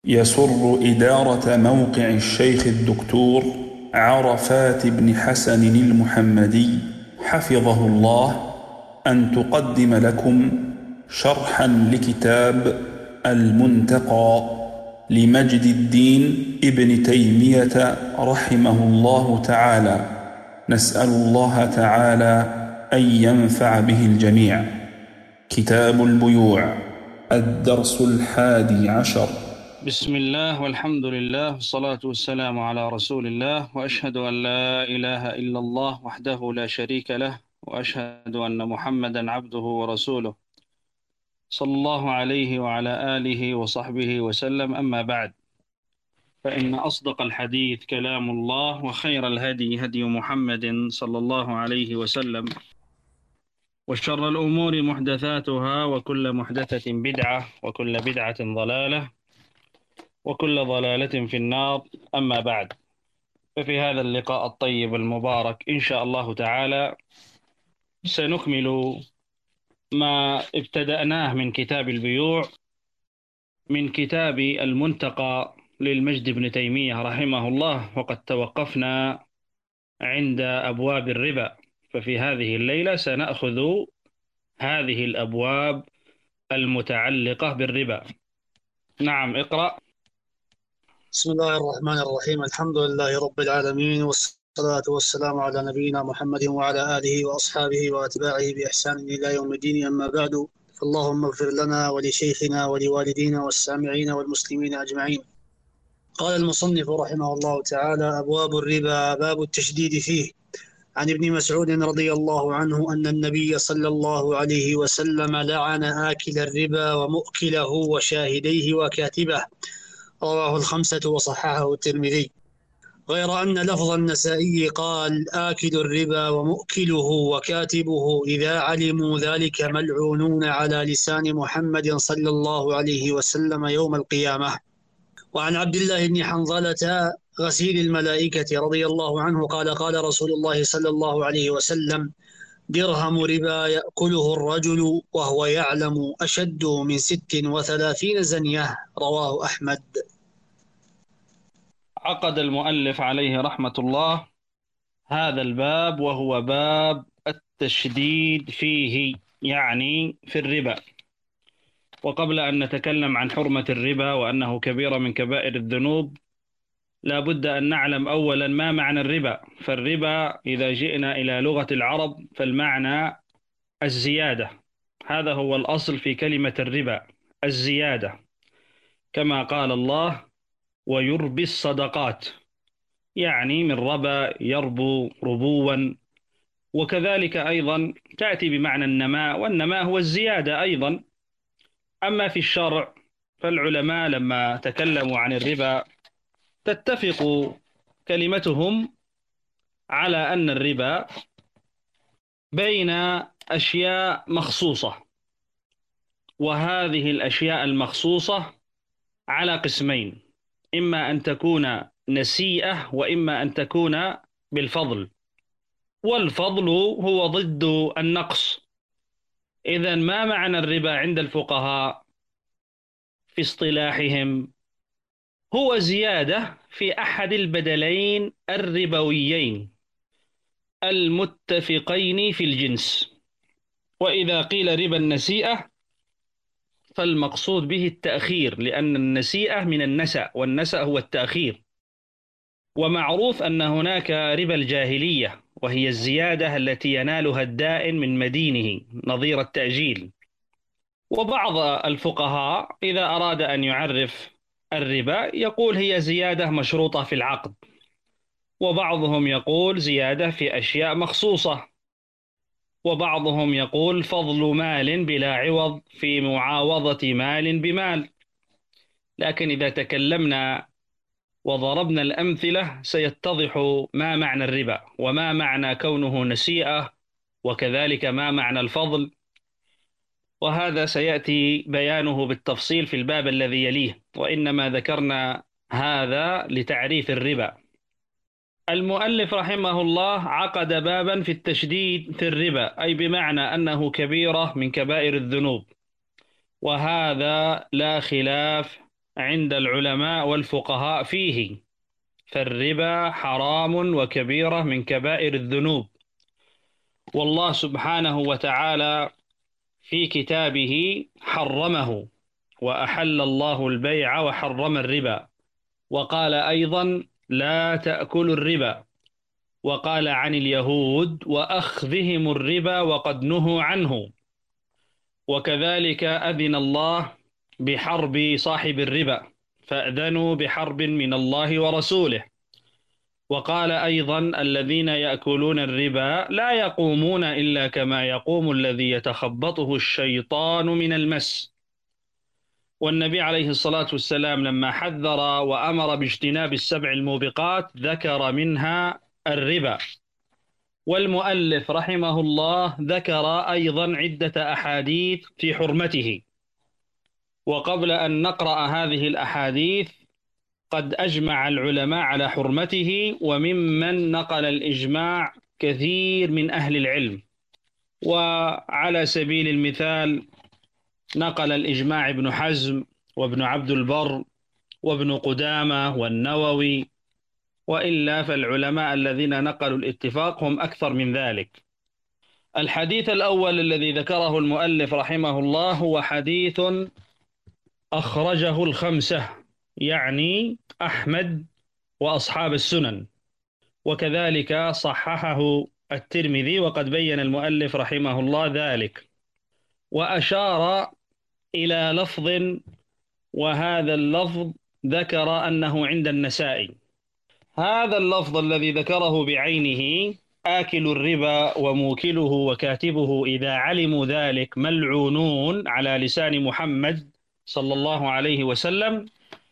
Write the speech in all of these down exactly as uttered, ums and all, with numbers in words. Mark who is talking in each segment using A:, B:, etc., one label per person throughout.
A: يسر إدارة موقع الشيخ الدكتور عرفات بن حسن المحمدي حفظه الله أن تقدم لكم شرحا لكتاب المنتقى لمجد الدين ابن تيمية رحمه الله تعالى. نسأل الله تعالى أن ينفع به الجميع. كتاب البيوع، الدرس الحادي عشر.
B: بسم الله والحمد لله والصلاة والسلام على رسول الله، وأشهد أن لا إله إلا الله وحده لا شريك له، وأشهد أن محمدا عبده ورسوله صلى الله عليه وعلى آله وصحبه وسلم. أما بعد، فإن أصدق الحديث كلام الله، وخير الهدي هدي محمد صلى الله عليه وسلم، وشر الأمور محدثاتها، وكل محدثة بدعة، وكل بدعة ضلالة، وكل ضلالة في النار. أما بعد، ففي هذا اللقاء الطيب المبارك إن شاء الله تعالى سنكمل ما ابتدأناه من كتاب البيوع، من كتاب المنتقى للمجد بن تيمية رحمه الله، وقد توقفنا عند أبواب الربا. ففي هذه الليلة سنأخذ هذه الأبواب المتعلقة بالربا. نعم، اقرأ.
C: بسم الله الرحمن الرحيم. الحمد لله رب العالمين، والصلاة والسلام على نبينا محمد وعلى آله وأصحابه وأتباعه بإحسان إلى يوم الدين. أما بعد، فاللهم اغفر لنا ولشيخنا ولوالدينا والسامعين والمسلمين أجمعين. قال المصنف رحمه الله تعالى: أبواب الربا، باب التشديد فيه. عن ابن مسعود رضي الله عنه أن النبي صلى الله عليه وسلم لعن آكل الربا ومؤكله وشاهديه وكاتبه. رواه الخمسة وصححه الترمذي، غير أن لفظ النسائي قال: آكل الربا ومؤكله وكاتبه إذا علموا ذلك ملعونون على لسان محمد صلى الله عليه وسلم يوم القيامة. وعن عبد الله بن حنظلة غسيل الملائكة رضي الله عنه قال: قال رسول الله صلى الله عليه وسلم: درهم ربا يأكله الرجل وهو يعلم أشد من ست وثلاثين زنية. رواه أحمد.
B: عقد المؤلف عليه رحمة الله هذا الباب، وهو باب التشديد فيه، يعني في الربا. وقبل أن نتكلم عن حرمة الربا وأنه كبيرة من كبائر الذنوب، لا بد أن نعلم أولا ما معنى الربا. فالربا إذا جئنا إلى لغة العرب فالمعنى الزيادة. هذا هو الأصل في كلمة الربا، الزيادة، كما قال الله: ويربي الصدقات، يعني من ربا يربو ربوا. وكذلك أيضا تأتي بمعنى النماء، والنماء هو الزيادة أيضا. أما في الشرع فالعلماء لما تكلموا عن الربا تتفق كلمتهم على أن الربا بين أشياء مخصوصة، وهذه الأشياء المخصوصة على قسمين: إما أن تكون نسيئة، وإما أن تكون بالفضل. والفضل هو ضد النقص. إذن ما معنى الربا عند الفقهاء في اصطلاحهم؟ هو زيادة في أحد البدلين الربويين المتفقين في الجنس. وإذا قيل ربا النسيئة فالمقصود به التأخير، لأن النسيئة من النسأ، والنسأ هو التأخير. ومعروف أن هناك ربا الجاهلية، وهي الزيادة التي ينالها الدائن من مدينه، نظير التأجيل. وبعض الفقهاء إذا أراد أن يعرف الربا يقول هي زيادة مشروطة في العقد، وبعضهم يقول زيادة في أشياء مخصوصة، وبعضهم يقول فضل مال بلا عوض في معاوضة مال بمال. لكن إذا تكلمنا وضربنا الأمثلة سيتضح ما معنى الربا، وما معنى كونه نسيئة، وكذلك ما معنى الفضل. وهذا سيأتي بيانه بالتفصيل في الباب الذي يليه، وإنما ذكرنا هذا لتعريف الربا. المؤلف رحمه الله عقد بابا في التشديد في الربا، أي بمعنى أنه كبيرة من كبائر الذنوب، وهذا لا خلاف عند العلماء والفقهاء فيه، فالربا حرام وكبيرة من كبائر الذنوب. والله سبحانه وتعالى في كتابه حرمه، وأحل الله البيع وحرم الربا، وقال أيضا لا تأكلوا الربا، وقال عن اليهود وأخذهم الربا وقد نهوا عنه. وكذلك أذن الله بحرب صاحب الربا، فأذنوا بحرب من الله ورسوله. وقال أيضا الذين يأكلون الربا لا يقومون إلا كما يقوم الذي يتخبطه الشيطان من المس. والنبي عليه الصلاة والسلام لما حذر وأمر باجتناب السبع الموبقات ذكر منها الربا. والمؤلف رحمه الله ذكر أيضا عدة أحاديث في حرمته. وقبل أن نقرأ هذه الأحاديث قد أجمع العلماء على حرمته، وممن نقل الإجماع كثير من أهل العلم. وعلى سبيل المثال نقل الإجماع ابن حزم وابن عبد البر وابن قدامة والنووي، وإلا فالعلماء الذين نقلوا الاتفاق هم أكثر من ذلك. الحديث الأول الذي ذكره المؤلف رحمه الله هو حديث أخرجه الخمسة، يعني أحمد وأصحاب السنن، وكذلك صححه الترمذي، وقد بين المؤلف رحمه الله ذلك، وأشار إلى لفظ، وهذا اللفظ ذكر أنه عند النسائي. هذا اللفظ الذي ذكره بعينه آكل الربا وموكله وكاتبه إذا علموا ذلك ملعونون على لسان محمد صلى الله عليه وسلم،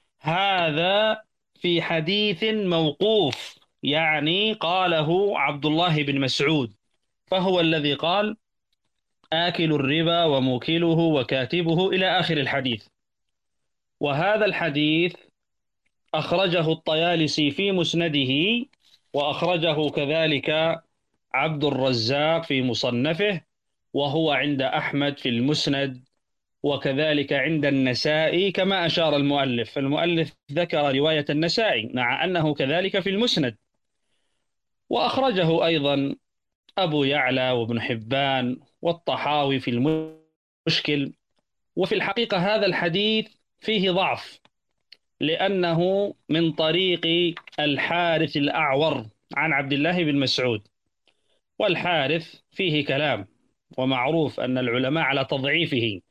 B: هذا في حديث موقوف، يعني قاله عبد الله بن مسعود، فهو الذي قال آكل الربا وموكله وكاتبه إلى آخر الحديث. وهذا الحديث أخرجه الطيالسي في مسنده، وأخرجه كذلك عبد الرزاق في مصنفه، وهو عند أحمد في المسند، وكذلك عند النسائي كما أشار المؤلف. المؤلف ذكر رواية النسائي مع أنه كذلك في المسند، وأخرجه أيضا أبو يعلى وابن حبان والطحاوي في المشكل. وفي الحقيقة هذا الحديث فيه ضعف، لأنه من طريق الحارث الأعور عن عبد الله بن مسعود، والحارث فيه كلام، ومعروف أن العلماء على تضعيفه،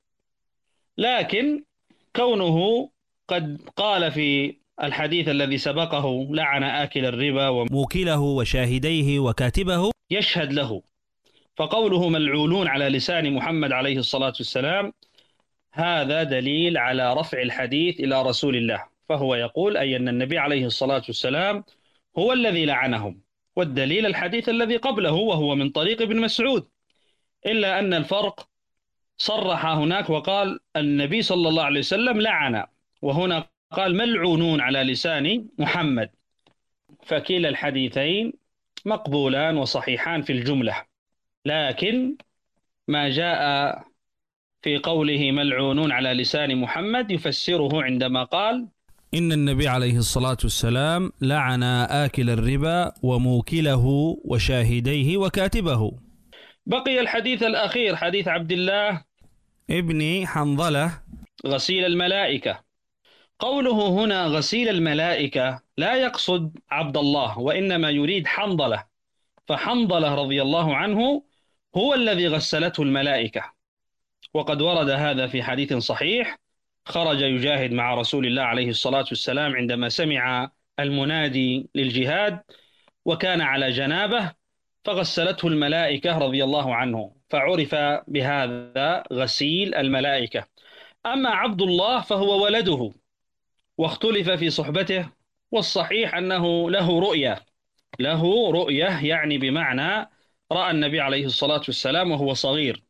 B: لكن كونه قد قال في الحديث الذي سبقه لعن آكل الربا وموكله وشاهديه وكاتبه يشهد له، فقوله ملعونون على لسان محمد عليه الصلاة والسلام هذا دليل على رفع الحديث إلى رسول الله، فهو يقول أي أن النبي عليه الصلاة والسلام هو الذي لعنهم، والدليل الحديث الذي قبله وهو من طريق ابن مسعود، إلا أن الفرق صرح هناك وقال النبي صلى الله عليه وسلم لعن، وهنا قال ملعونون على لسان محمد، فكلا الحديثين مقبولان وصحيحان في الجملة. لكن ما جاء في قوله ملعونون على لسان محمد يفسره عندما قال
D: إن النبي عليه الصلاة والسلام لعن آكل الربا وموكله وشاهديه وكاتبه.
B: بقي الحديث الأخير حديث عبد الله
D: ابن حنظلة
B: غسيل الملائكة. قوله هنا غسيل الملائكة لا يقصد عبد الله، وإنما يريد حنظلة، فحنظلة رضي الله عنه هو الذي غسلته الملائكة. وقد ورد هذا في حديث صحيح، خرج يجاهد مع رسول الله عليه الصلاة والسلام عندما سمع المنادي للجهاد، وكان على جنابه، فغسلته الملائكة رضي الله عنه، فعرف بهذا غسيل الملائكة. أما عبد الله فهو ولده، واختلف في صحبته، والصحيح أنه له رؤية، له رؤية يعني بمعنى رأى النبي عليه الصلاة والسلام وهو صغير.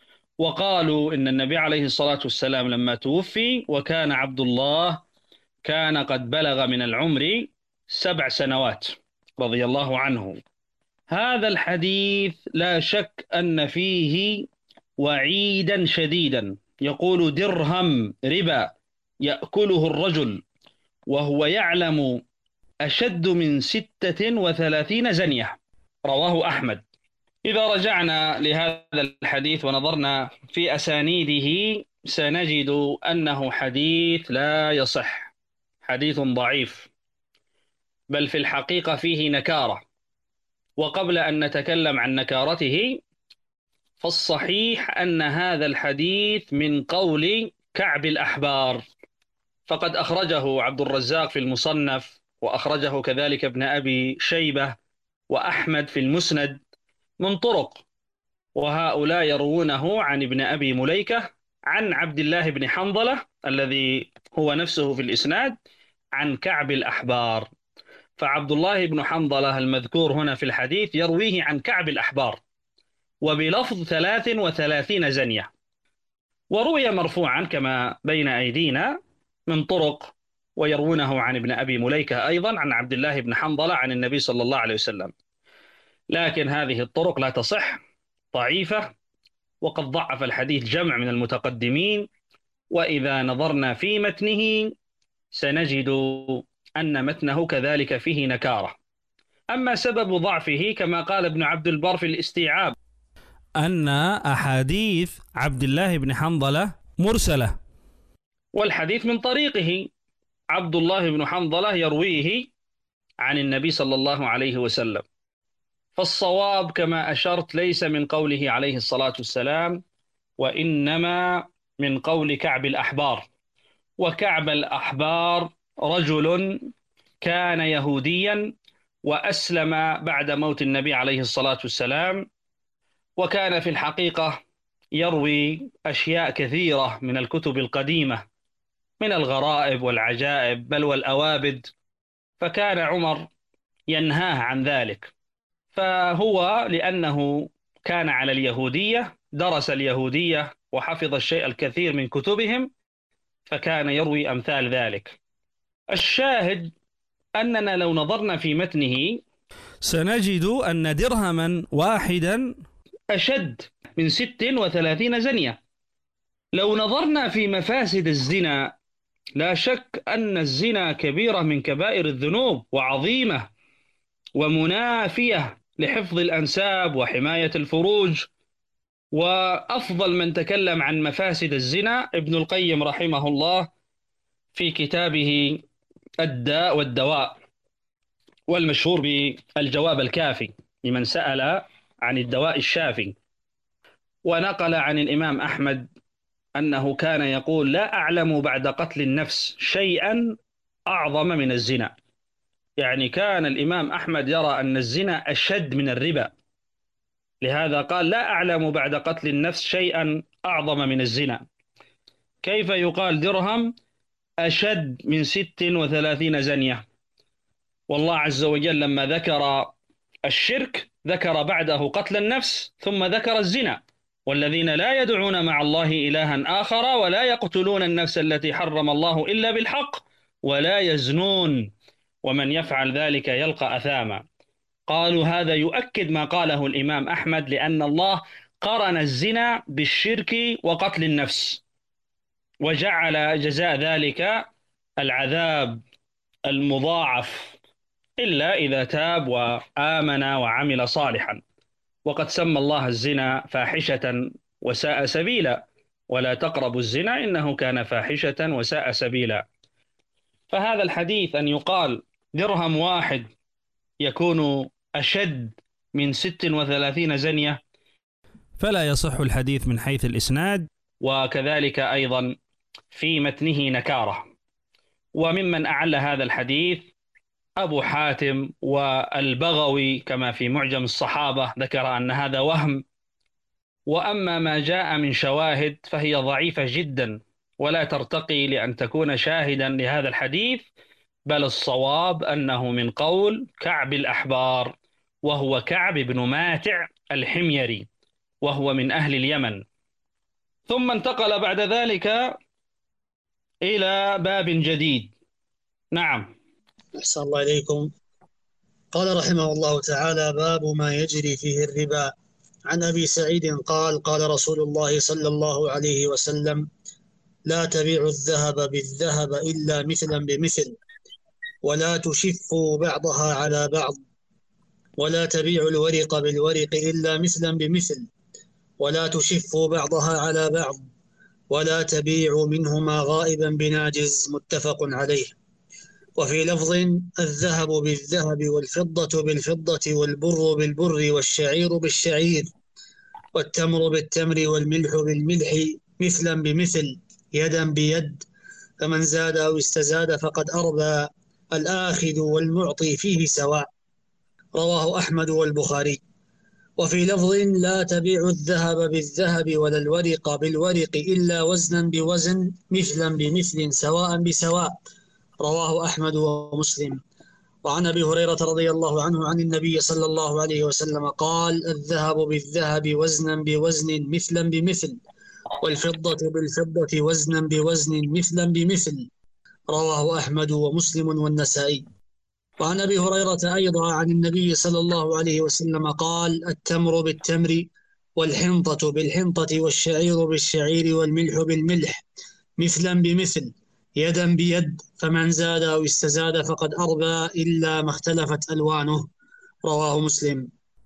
B: وقالوا إن النبي عليه الصلاة والسلام لما توفي وكان عبد الله كان قد بلغ من العمر سبع سنوات رضي الله عنه. هذا الحديث لا شك أن فيه وعيدا شديدا، يقول درهم ربا يأكله الرجل وهو يعلم أشد من ستة وثلاثين زنية، رواه أحمد. إذا رجعنا لهذا الحديث ونظرنا في أسانيده سنجد أنه حديث لا يصح، حديث ضعيف، بل في الحقيقة فيه نكارة. وقبل أن نتكلم عن نكارته فالصحيح أن هذا الحديث من قول كعب الأحبار، فقد أخرجه عبد الرزاق في المصنف، وأخرجه كذلك ابن أبي شيبة وأحمد في المسند من طرق، وهؤلاء يروونه عن ابن أبي مليكة عن عبد الله بن حنظلة الذي هو نفسه في الإسناد عن كعب الأحبار. فعبد الله بن حنظلة المذكور هنا في الحديث يرويه عن كعب الأحبار وبلفظ ثلاث وثلاثين زنية، وروي مرفوعا كما بين أيدينا من طرق، ويروونه عن ابن أبي مليكة أيضا عن عبد الله بن حنظلة عن النبي صلى الله عليه وسلم، لكن هذه الطرق لا تصح، ضعيفة، وقد ضعف الحديث جمع من المتقدمين. وإذا نظرنا في متنه سنجد أن متنه كذلك فيه نكارة. أما سبب ضعفه كما قال ابن عبد البر في الاستيعاب
D: أن أحاديث عبد الله بن حنظلة مرسلة،
B: والحديث من طريقه عبد الله بن حنظلة يرويه عن النبي صلى الله عليه وسلم، فالصواب كما أشرت ليس من قوله عليه الصلاة والسلام، وإنما من قول كعب الأحبار. وكعب الأحبار رجل كان يهوديا وأسلم بعد موت النبي عليه الصلاة والسلام، وكان في الحقيقة يروي أشياء كثيرة من الكتب القديمة من الغرائب والعجائب بل والأوابد، فكان عمر ينهاه عن ذلك. فهو لأنه كان على اليهودية درس اليهودية وحفظ الشيء الكثير من كتبهم، فكان يروي أمثال ذلك. الشاهد أننا لو نظرنا في متنه
D: سنجد أن درهما واحدا
B: أشد من ست وثلاثين زنية. لو نظرنا في مفاسد الزنا لا شك أن الزنا كبيرة من كبائر الذنوب وعظيمة ومنافية لحفظ الأنساب وحماية الفروج. وأفضل من تكلم عن مفاسد الزنا ابن القيم رحمه الله في كتابه الداء والدواء، والمشهور بالجواب الكافي لمن سأل عن الدواء الشافي. ونقل عن الإمام أحمد أنه كان يقول: لا أعلم بعد قتل النفس شيئا أعظم من الزنا. يعني كان الإمام أحمد يرى أن الزنا أشد من الربا، لهذا قال: لا أعلم بعد قتل النفس شيئا أعظم من الزنا. كيف يقال درهم أشد من ست وثلاثين زنية؟ والله عز وجل لما ذكر الشرك ذكر بعده قتل النفس ثم ذكر الزنا: والذين لا يدعون مع الله إلها آخر ولا يقتلون النفس التي حرم الله إلا بالحق ولا يزنون ومن يفعل ذلك يلقى أثاما. قالوا هذا يؤكد ما قاله الإمام أحمد، لأن الله قرن الزنا بالشرك وقتل النفس، وجعل جزاء ذلك العذاب المضاعف إلا إذا تاب وآمن وعمل صالحا. وقد سمى الله الزنا فاحشة وساء سبيلا: ولا تقربوا الزنا إنه كان فاحشة وساء سبيلا. فهذا الحديث أن يقال درهم واحد يكون أشد من ست وثلاثين زنية
D: فلا يصح الحديث من حيث الإسناد،
B: وكذلك أيضا في متنه نكارة. وممن أعل هذا الحديث أبو حاتم والبغوي كما في معجم الصحابة ذكر أن هذا وهم. وأما ما جاء من شواهد فهي ضعيفة جدا ولا ترتقي لأن تكون شاهدا لهذا الحديث، بل الصواب أنه من قول كعب الأحبار، وهو كعب بن ماتع الحميري، وهو من أهل اليمن. ثم انتقل بعد ذلك إلى باب جديد. نعم.
C: أحسن الله إليكم. قال رحمه الله تعالى: باب ما يجري فيه الربا. عن أبي سعيد قال: قال رسول الله صلى الله عليه وسلم: لا تبيعوا الذهب بالذهب إلا مثلا بمثل، ولا تشفوا بعضها على بعض، ولا تبيعوا الورق بالورق إلا مثلا بمثل، ولا تشفوا بعضها على بعض، ولا تبيعوا منهما غائبا بناجز. متفق عليه. وفي لفظ: الذهب بالذهب والفضة بالفضة والبر بالبر والشعير بالشعير والتمر بالتمر والملح بالملح مثلا بمثل يدا بيد، فمن زاد أو استزاد فقد أربى، الآخذ والمعطي فيه سواء. رواه أحمد والبخاري. وفي لفظ: لا تبيعوا الذهب بالذهب ولا الورق بالورق إلا وزنا بوزن مثلا بمثل سواء بسواء. رواه أحمد ومسلم. وعن أبي هريرة رضي الله عنه عن النبي صلى الله عليه وسلم قال: الذهب بالذهب وزنا بوزن مثلا بمثل، والفضة بالفضة وزنا بوزن مثلا بمثل. رواه أحمد ومسلم والنسائي. وعن أبي هريرة أيضا عن النبي صلى الله عليه وسلم قال: التمر بالتمر والحنطة بالحنطة والشعير بالشعير والملح بالملح مثلا بمثل يدا بيد، فمن زاد أو استزاد فقد أربى إلا ما اختلفت ألوانه. رواه مسلم.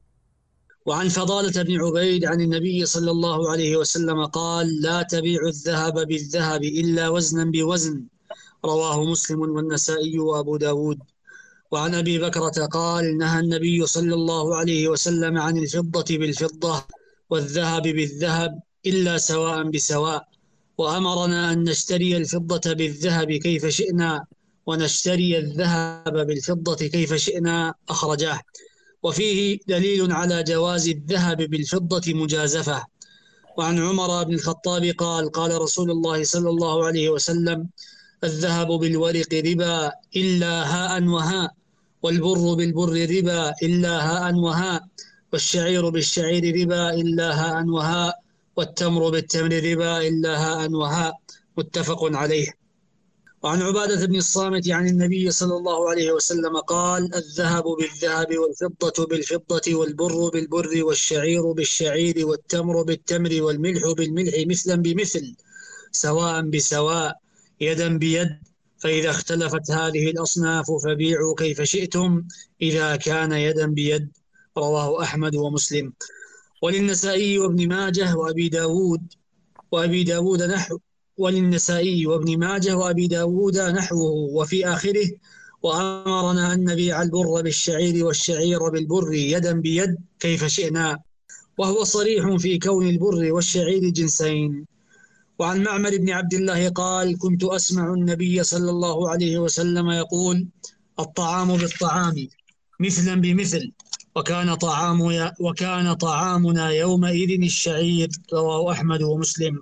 C: وعن فضالة بن عبيد عن النبي صلى الله عليه وسلم قال: لا تبيعوا الذهب بالذهب إلا وزنا بوزن. رواه مسلم والنسائي وأبو داود. وعن أبي بكرة قال: نهى النبي صلى الله عليه وسلم عن الفضة بالفضة والذهب بالذهب إلا سواء بسواء، وأمرنا أن نشتري الفضة بالذهب كيف شئنا ونشتري الذهب بالفضة كيف شئنا. أخرجاه. وفيه دليل على جواز الذهب بالفضة مجازفة. وعن عمر بن الخطاب قال: قال رسول الله صلى الله عليه وسلم: الذهب بالورق ربا إلا هاء وهاء، والبر بالبر ربا إلا هاء وهاء، والشعير بالشعير ربا إلا هاء وهاء، والتمر بالتمر ربا إلا هاء وهاء. متفق عليه. وعن عبادة بن الصامت عن النبي صلى الله عليه وسلم قال: الذهب بالذهب والفضة بالفضة والبر بالبر والشعير بالشعير والتمر بالتمر والملح بالملح مثلا بمثل سواء بسواء يدا بيد، فإذا اختلفت هذه الأصناف فبيعوا كيف شئتم إذا كان يدا بيد. رواه أحمد ومسلم. وللنسائي وابن ماجه وأبي داود وأبي داود نحو وللنسائي وابن ماجه وأبي داود نحوه، وفي آخره: وأمرنا أن نبيع البر بالشعير والشعير بالبر يدا بيد كيف شئنا، وهو صريح في كون البر والشعير جنسين. وعن معمر بن عبد الله قال: كنت أسمع النبي صلى الله عليه وسلم يقول: الطعام بالطعام مثلا بمثل، وكان طعام وكان طعامنا يومئذ الشعير. رواه أحمد ومسلم.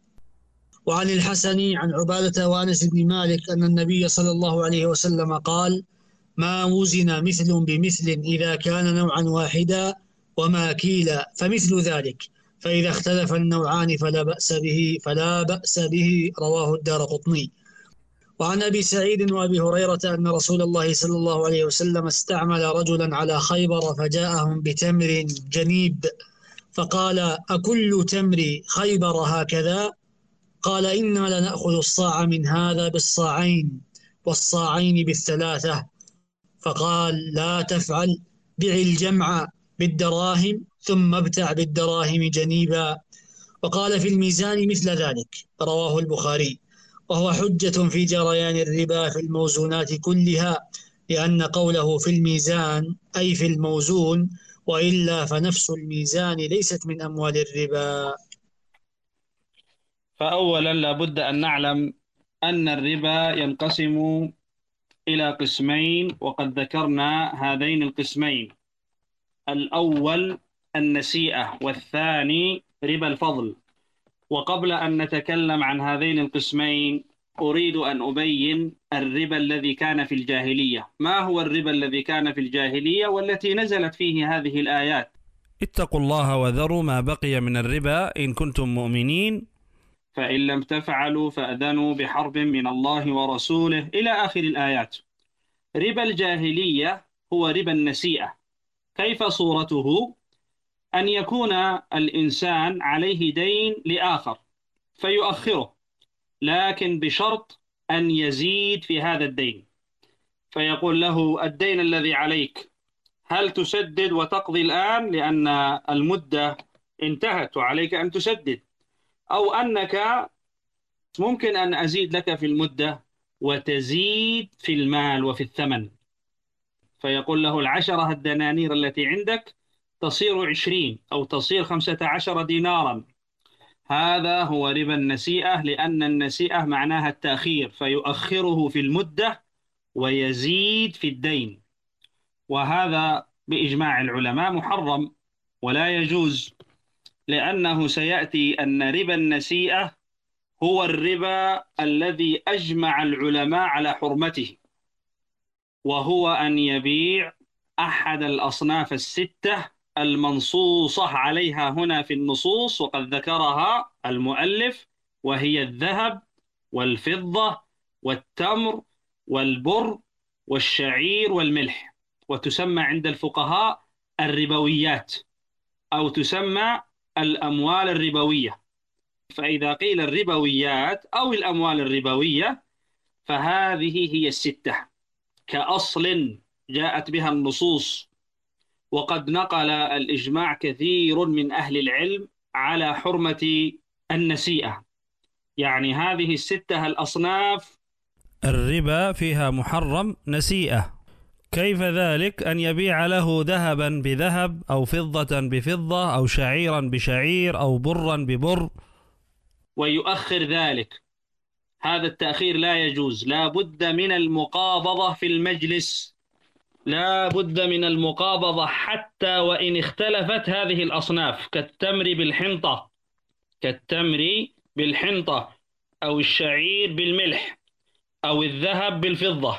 C: وعن الحسن عن عبادة وأنس بن مالك أن النبي صلى الله عليه وسلم قال: ما وزن مثل بمثل إذا كان نوعا واحدا وما كيل فمثل ذلك، فإذا اختلف النوعان فلا بأس به فلا بأس به. رواه الدارقطني. وعن أبي سعيد وأبي هريرة أن رسول الله صلى الله عليه وسلم استعمل رجلا على خيبر فجاءهم بتمر جنيب، فقال: أكل تمر خيبر هكذا؟ قال: إنا لنأخذ الصاع من هذا بالصاعين والصاعين بالثلاثة. فقال: لا تفعل، بع الجمع بالدراهم ثم ابتع بالدراهم جنيبا. وقال في الميزان مثل ذلك. رواه البخاري. وهو حجة في جريان الربا في الموزونات كلها، لأن قوله في الميزان أي في الموزون، وإلا فنفس الميزان ليست من أموال الربا.
B: فأولا لابد أن نعلم أن الربا ينقسم إلى قسمين، وقد ذكرنا هذين القسمين: الأول النسيئة، والثاني ربا الفضل. وقبل أن نتكلم عن هذين القسمين أريد أن أبين الربا الذي كان في الجاهلية. ما هو الربا الذي كان في الجاهلية والتي نزلت فيه هذه الآيات؟
D: اتقوا الله وذروا ما بقي من الربا إن كنتم مؤمنين،
B: فإن لم تفعلوا فأذنوا بحرب من الله ورسوله إلى آخر الآيات. ربا الجاهلية هو ربا النسيئة. كيف صورته؟ أن يكون الإنسان عليه دين لآخر فيؤخره، لكن بشرط أن يزيد في هذا الدين. فيقول له: الدين الذي عليك هل تسدد وتقضي الآن لأن المدة انتهت وعليك أن تسدد، أو أنك ممكن أن أزيد لك في المدة وتزيد في المال وفي الثمن. فيقول له: العشرة الدنانير التي عندك تصير عشرين أو تصير خمسة عشر دينارا. هذا هو ربا النسيئة، لأن النسيئة معناها التأخير، فيؤخره في المدة ويزيد في الدين. وهذا بإجماع العلماء محرم ولا يجوز، لأنه سيأتي أن ربا النسيئة هو الربا الذي أجمع العلماء على حرمته، وهو أن يبيع أحد الأصناف الستة المنصوصة عليها هنا في النصوص وقد ذكرها المؤلف، وهي الذهب والفضة والتمر والبر والشعير والملح، وتسمى عند الفقهاء الربويات أو تسمى الأموال الربوية. فإذا قيل الربويات أو الأموال الربوية فهذه هي الستة كأصل جاءت بها النصوص، وقد نقل الإجماع كثير من أهل العلم على حرمة النسيئة. يعني هذه الستة الأصناف
D: الربا فيها محرم نسيئة. كيف ذلك؟ أن يبيع له ذهبا بذهب أو فضة بفضة أو شعيرا بشعير أو برا ببر
B: ويؤخر ذلك. هذا التأخير لا يجوز، لا بد من المقابضة في المجلس، لا بد من المقابضة حتى وإن اختلفت هذه الأصناف، كالتمر بالحنطة كالتمر بالحنطة أو الشعير بالملح أو الذهب بالفضة.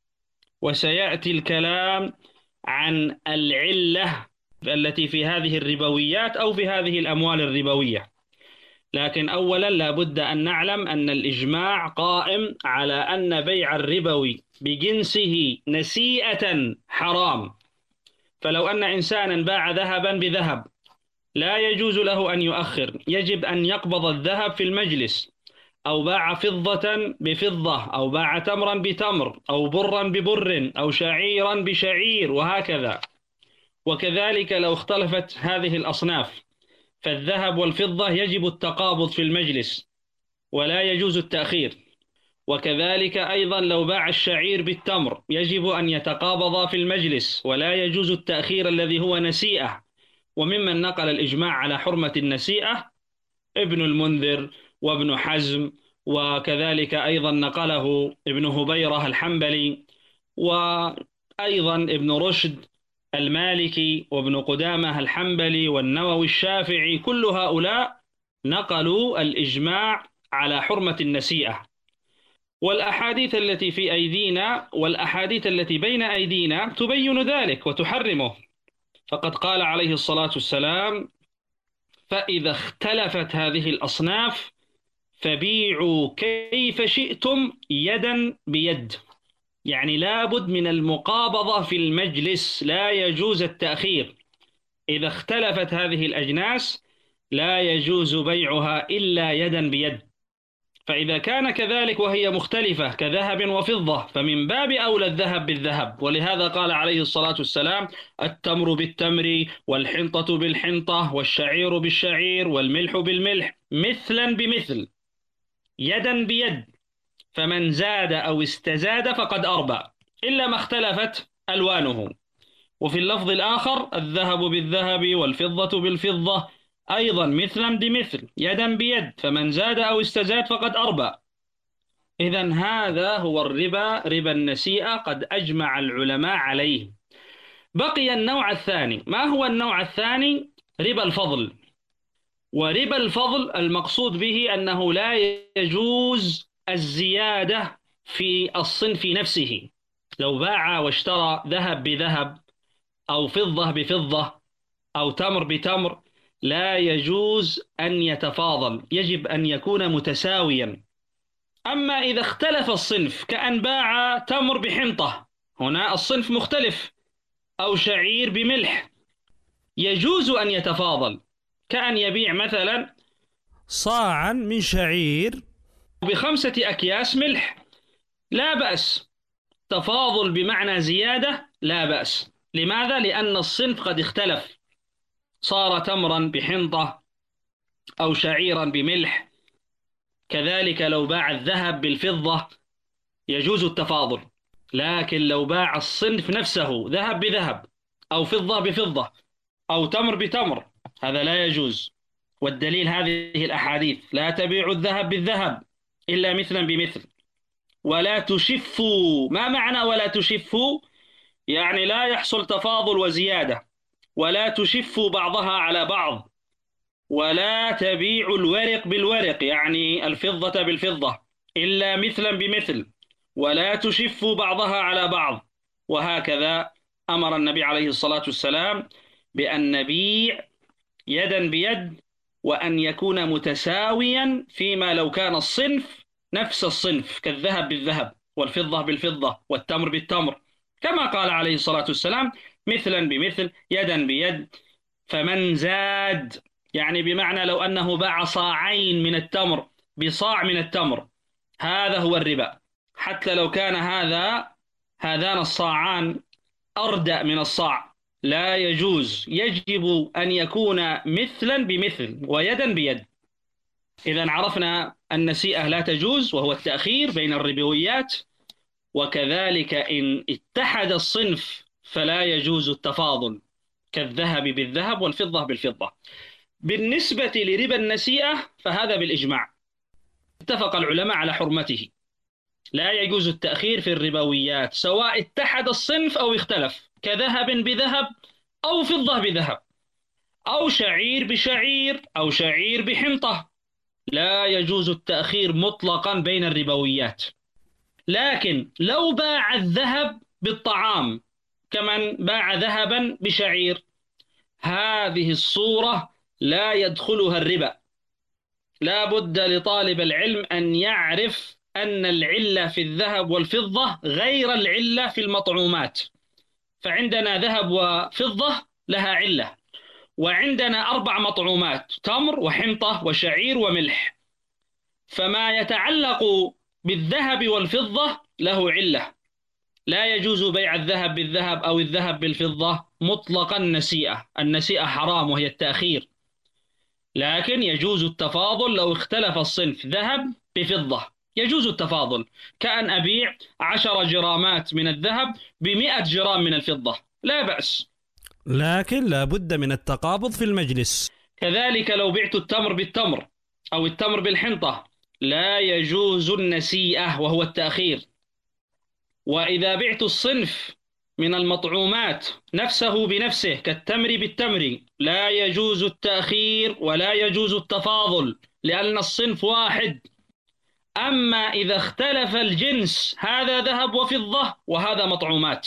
B: وسيأتي الكلام عن العلة التي في هذه الربويات أو في هذه الأموال الربوية. لكن أولا لا بد أن نعلم أن الإجماع قائم على أن بيع الربوي بجنسه نسيئة حرام. فلو أن إنسانا باع ذهبا بذهب لا يجوز له أن يؤخر، يجب أن يقبض الذهب في المجلس، أو باع فضة بفضة، أو باع تمرا بتمر، أو برا ببر، أو شعيرا بشعير، وهكذا. وكذلك لو اختلفت هذه الأصناف فالذهب والفضة يجب التقابض في المجلس ولا يجوز التأخير. وكذلك أيضا لو باع الشعير بالتمر يجب أن يتقابض في المجلس ولا يجوز التأخير الذي هو نسيئة. وممن نقل الإجماع على حرمة النسيئة ابن المنذر وابن حزم، وكذلك أيضا نقله ابن هبيرة الحنبلي، وأيضا ابن رشد المالكي، وابن قدامة الحنبلي، والنووي الشافعي. كل هؤلاء نقلوا الإجماع على حرمة النسيئة. والأحاديث التي في أيدينا والأحاديث التي بين أيدينا تبين ذلك وتحرمه. فقد قال عليه الصلاة والسلام: فإذا اختلفت هذه الأصناف فبيعوا كيف شئتم يدا بيد. يعني لابد من المقابضة في المجلس، لا يجوز التأخير. إذا اختلفت هذه الأجناس لا يجوز بيعها إلا يدا بيد. فإذا كان كذلك وهي مختلفة كذهب وفضة فمن باب أولى الذهب بالذهب. ولهذا قال عليه الصلاة والسلام: التمر بالتمر والحنطة بالحنطة والشعير بالشعير والملح بالملح مثلا بمثل يدا بيد، فمن زاد أو استزاد فقد أربى إلا ما اختلفت ألوانه. وفي اللفظ الآخر: الذهب بالذهب والفضة بالفضة أيضا مثلا بمثل يدا بيد، فمن زاد أو استزاد فقد أربى. إذن هذا هو الربا، ربا النسيئة، قد أجمع العلماء عليه. بقي النوع الثاني. ما هو النوع الثاني؟ ربا الفضل. وربا الفضل المقصود به أنه لا يجوز الزيادة في الصنف نفسه. لو باع واشترى ذهب بذهب أو فضة بفضة أو تمر بتمر لا يجوز أن يتفاضل، يجب أن يكون متساويا. أما إذا اختلف الصنف كأن باع تمر بحنطة، هنا الصنف مختلف، أو شعير بملح، يجوز أن يتفاضل، كأن يبيع مثلا
D: صاعا من شعير
B: بخمسة أكياس ملح لا بأس. تفاضل بمعنى زيادة لا بأس. لماذا؟ لأن الصنف قد اختلف، صار تمرا بحنطة أو شعيرا بملح. كذلك لو باع الذهب بالفضة يجوز التفاضل، لكن لو باع الصنف نفسه ذهب بذهب أو فضة بفضة أو تمر بتمر هذا لا يجوز. والدليل هذه الأحاديث: لا تبيع الذهب بالذهب إلا مثلا بمثل، ولا تشفوا. ما معنى ولا تشفوا؟ يعني لا يحصل تفاضل وزيادة، ولا تشفوا بعضها على بعض، ولا تبيعوا الورق بالورق يعني الفضة بالفضة إلا مثلا بمثل، ولا تشفوا بعضها على بعض. وهكذا أمر النبي عليه الصلاة والسلام بأن نبيع يدا بيد، وأن يكون متساويا فيما لو كان الصنف نفس الصنف كالذهب بالذهب والفضة بالفضة والتمر بالتمر، كما قال عليه الصلاة والسلام: مثلا بمثل يدا بيد. فمن زاد يعني بمعنى لو أنه باع صاعين من التمر بصاع من التمر، هذا هو الربا، حتى لو كان هذا هذان الصاعان أردأ من الصاع لا يجوز. يجب أن يكون مثلا بمثل ويدا بيد. إذن عرفنا النسيئة لا تجوز، وهو التأخير بين الربويات. وكذلك إن اتحد الصنف فلا يجوز التفاضل كالذهب بالذهب والفضة بالفضة. بالنسبة لربا النسيئة فهذا بالإجماع اتفق العلماء على حرمته. لا يجوز التأخير في الربويات سواء اتحد الصنف أو اختلف، كذهب بذهب أو فضة بذهب أو شعير بشعير أو شعير بحنطة. لا يجوز التأخير مطلقا بين الربويات. لكن لو باع الذهب بالطعام كمن باع ذهبا بشعير، هذه الصورة لا يدخلها الربا. لا بد لطالب العلم أن يعرف أن العلة في الذهب والفضة غير العلة في المطعومات. فعندنا ذهب وفضة لها علة، وعندنا أربع مطعومات: تمر وحنطة وشعير وملح. فما يتعلق بالذهب والفضة له علة. لا يجوز بيع الذهب بالذهب أو الذهب بالفضة مطلقا نسيئة. النسيئة حرام وهي التأخير. لكن يجوز التفاضل لو اختلف الصنف ذهب بفضة، يجوز التفاضل، كأن أبيع عشر جرامات من الذهب بمئة جرام من الفضة لا بأس.
D: لكن لا بد من التقابض في المجلس.
B: كذلك لو بعت التمر بالتمر أو التمر بالحنطة لا يجوز النسيئة وهو التأخير. وإذا بعت الصنف من المطعومات نفسه بنفسه كالتمر بالتمر لا يجوز التأخير ولا يجوز التفاضل، لأن الصنف واحد. أما إذا اختلف الجنس، هذا ذهب وفضة وهذا مطعومات،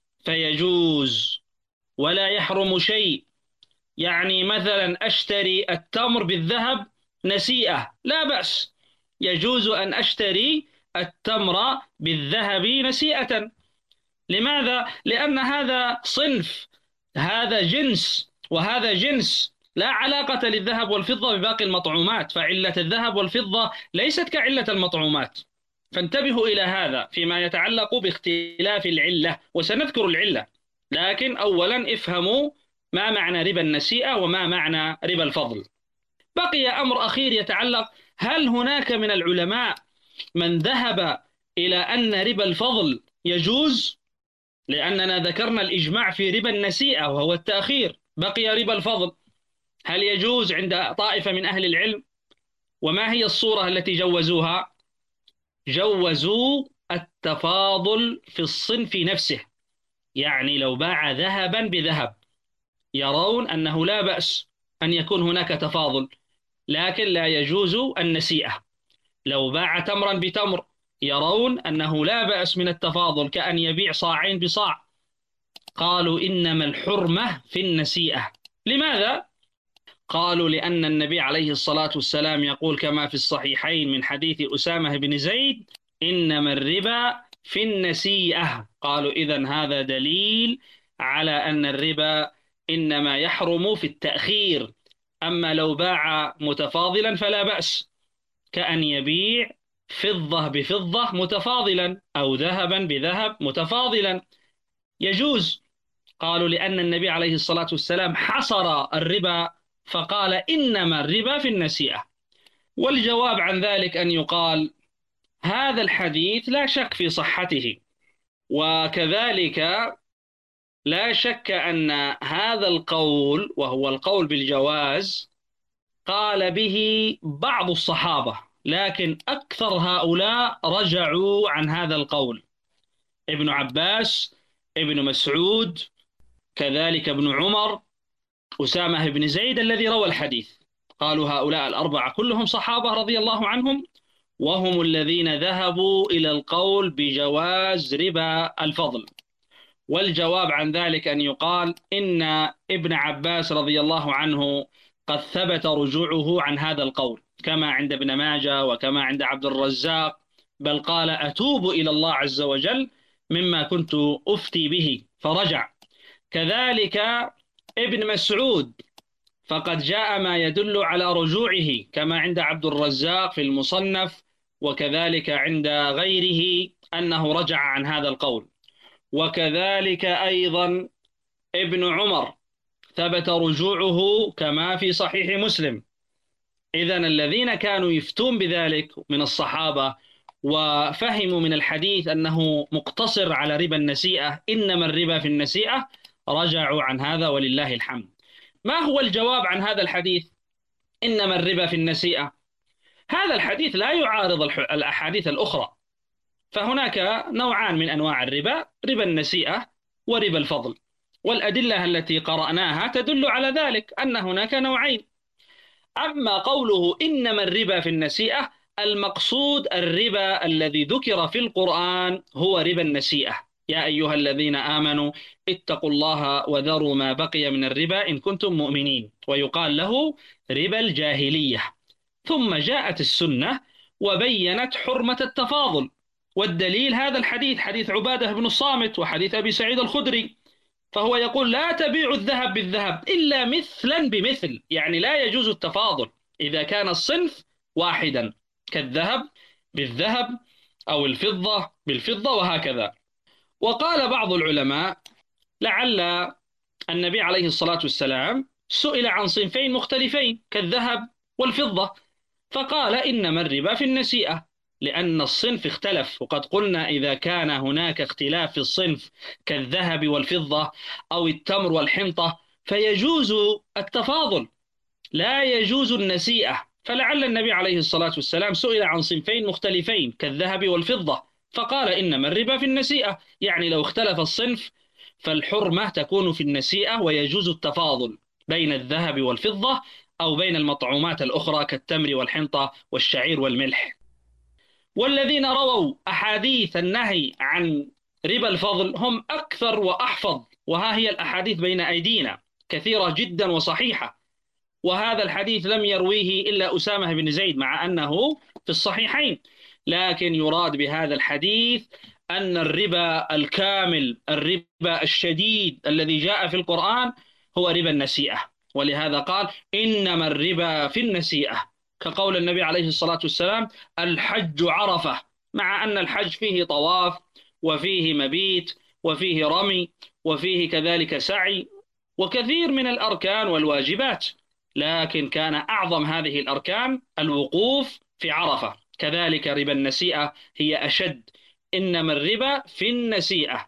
B: فيجوز ولا يحرم شيء. يعني مثلا أشتري التمر بالذهب نسيئة لا بأس، يجوز أن أشتري التمر بالذهب نسيئة. لماذا؟ لأن هذا صنف، هذا جنس وهذا جنس، لا علاقة للذهب والفضة بباقي المطعومات، فعلة الذهب والفضة ليست كعلة المطعومات. فانتبهوا إلى هذا فيما يتعلق باختلاف العلة، وسنذكر العلة. لكن أولا افهموا ما معنى ربا النسيئة وما معنى ربا الفضل. بقي أمر أخير يتعلق: هل هناك من العلماء من ذهب إلى أن ربا الفضل يجوز؟ لأننا ذكرنا الإجماع في ربا النسيئة وهو التأخير، بقي ربا الفضل. هل يجوز عند طائفة من أهل العلم؟ وما هي الصورة التي جوزوها؟ جوزوا التفاضل في الصنف نفسه. يعني لو باع ذهبا بذهب يرون أنه لا بأس أن يكون هناك تفاضل، لكن لا يجوز النسيئة. لو باع تمرا بتمر يرون أنه لا بأس من التفاضل، كأن يبيع صاعين بصاع. قالوا إنما الحرمة في النسيئة. لماذا؟ قالوا لأن النبي عليه الصلاة والسلام يقول كما في الصحيحين من حديث أسامة بن زيد: إنما الربا في النسيئة. قالوا إذن هذا دليل على أن الربا إنما يحرم في التأخير، أما لو باع متفاضلا فلا بأس، كأن يبيع فضة بفضة متفاضلا أو ذهبا بذهب متفاضلا يجوز. قالوا لأن النبي عليه الصلاة والسلام حصر الربا فقال إنما الربا في النسيئة. والجواب عن ذلك أن يقال هذا الحديث لا شك في صحته، وكذلك لا شك أن هذا القول وهو القول بالجواز قال به بعض الصحابة، لكن أكثر هؤلاء رجعوا عن هذا القول: ابن عباس، ابن مسعود، كذلك ابن عمر، أسامة بن زيد الذي روى الحديث. قالوا هؤلاء الأربعة كلهم صحابة رضي الله عنهم، وهم الذين ذهبوا إلى القول بجواز ربا الفضل. والجواب عن ذلك أن يقال إن ابن عباس رضي الله عنه قد ثبت رجوعه عن هذا القول كما عند ابن ماجه وكما عند عبد الرزاق، بل قال أتوب إلى الله عز وجل مما كنت أفتي به فرجع. كذلك ابن مسعود فقد جاء ما يدل على رجوعه كما عند عبد الرزاق في المصنف، وكذلك عند غيره أنه رجع عن هذا القول. وكذلك أيضا ابن عمر ثبت رجوعه كما في صحيح مسلم. إذن الذين كانوا يفتون بذلك من الصحابة وفهموا من الحديث أنه مقتصر على ربا النسيئة، إنما الربا في النسيئة، رجعوا عن هذا ولله الحمد. ما هو الجواب عن هذا الحديث إنما الربا في النسيئة؟ هذا الحديث لا يعارض الأحاديث الأخرى، فهناك نوعان من أنواع الربا: ربا النسيئة وربا الفضل، والأدلة التي قرأناها تدل على ذلك أن هناك نوعين. أما قوله إنما الربا في النسيئة، المقصود الربا الذي ذكر في القرآن هو ربا النسيئة: يا أيها الذين آمنوا اتقوا الله وذروا ما بقي من الربا إن كنتم مؤمنين، ويقال له ربا الجاهلية. ثم جاءت السنة وبينت حرمة التفاضل، والدليل هذا الحديث، حديث عبادة بن الصامت وحديث أبي سعيد الخدري، فهو يقول لا تبيعوا الذهب بالذهب إلا مثلا بمثل، يعني لا يجوز التفاضل إذا كان الصنف واحدا كالذهب بالذهب أو الفضة بالفضة وهكذا. وقال بعض العلماء لعل النبي عليه الصلاة والسلام سئل عن صنفين مختلفين كالذهب والفضة فقال إنما الربا في النسيئة، لأن الصنف اختلف. وقد قلنا إذا كان هناك اختلاف في الصنف كالذهب والفضة أو التمر والحنطة فيجوز التفاضل، لا يجوز النسيئة. فلعل النبي عليه الصلاة والسلام سئل عن صنفين مختلفين كالذهب والفضة فقال إنما الربا في النسيئة، يعني لو اختلف الصنف فالحرمة تكون في النسيئة ويجوز التفاضل بين الذهب والفضة أو بين المطعومات الأخرى كالتمر والحنطة والشعير والملح. والذين رووا أحاديث النهي عن ربا الفضل هم أكثر وأحفظ، وها هي الأحاديث بين أيدينا كثيرة جدا وصحيحة. وهذا الحديث لم يرويه إلا أسامة بن زيد مع أنه في الصحيحين، لكن يراد بهذا الحديث أن الربا الكامل، الربا الشديد الذي جاء في القرآن هو ربا النسيئة، ولهذا قال إنما الربا في النسيئة، كقول النبي عليه الصلاة والسلام الحج عرفة، مع أن الحج فيه طواف وفيه مبيت وفيه رمي وفيه كذلك سعي وكثير من الأركان والواجبات، لكن كان أعظم هذه الأركان الوقوف في عرفة. كذلك ربا النسيئة هي أشد، إنما الربا في النسيئة.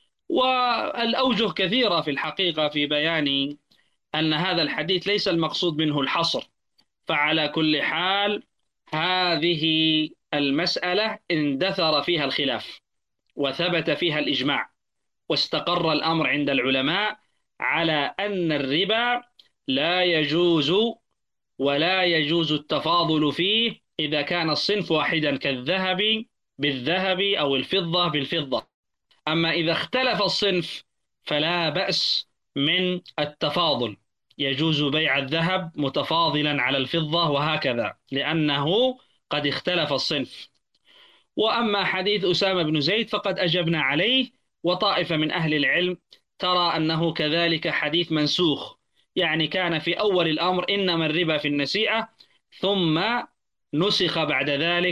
B: والأوجه كثيرة في الحقيقة في بيان أن هذا الحديث ليس المقصود منه الحصر. فعلى كل حال هذه المسألة اندثر فيها الخلاف وثبت فيها الإجماع، واستقر الأمر عند العلماء على أن الربا لا يجوز ولا يجوز التفاضل فيه إذا كان الصنف واحدا كالذهب بالذهب أو الفضة بالفضة. أما إذا اختلف الصنف فلا بأس من التفاضل، يجوز بيع الذهب متفاضلا على الفضة وهكذا، لأنه قد اختلف الصنف. وأما حديث أسامة بن زيد فقد أجبنا عليه، وطائفة من أهل العلم ترى أنه كذلك حديث منسوخ، يعني كان في أول الأمر إنما الربا في النسيئة ثم نسخ بعد ذلك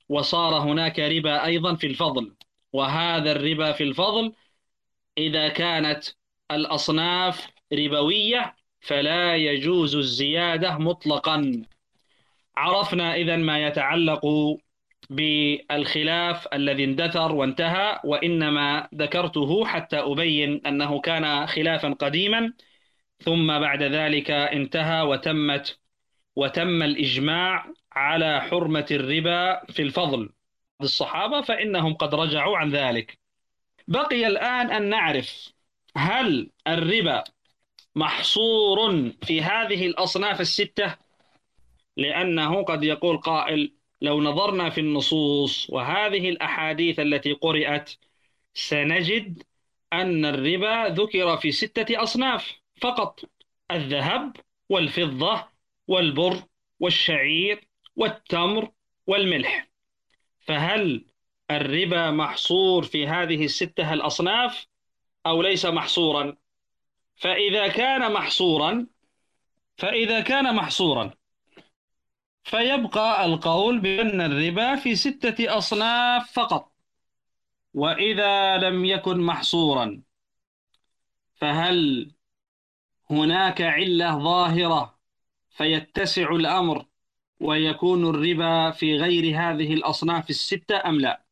B: وصار هناك ربا أيضا في الفضل، وهذا الربا في الفضل إذا كانت الأصناف ربوية فلا يجوز الزيادة مطلقا. عرفنا إذن ما يتعلق بالخلاف الذي اندثر وانتهى، وإنما ذكرته حتى أبين أنه كان خلافا قديما، ثم بعد ذلك انتهى وتمت وتم الإجماع على حرمة الربا في الفضل. الصحابة فإنهم قد رجعوا عن ذلك. بقي الآن أن نعرف هل الربا محصور في هذه الأصناف الستة؟ لأنه قد يقول قائل لو نظرنا في النصوص وهذه الأحاديث التي قرأت سنجد أن الربا ذكر في ستة أصناف فقط: الذهب والفضة والبر والشعير والتمر والملح. فهل الربا محصور في هذه الستة الأصناف أو ليس محصورا؟ فإذا كان محصورا فإذا كان محصورا فيبقى القول بأن الربا في ستة أصناف فقط. وإذا لم يكن محصورا فهل هناك علة ظاهرة فيتسع الأمر ويكون الربا في غير هذه الأصناف الستة أم لا؟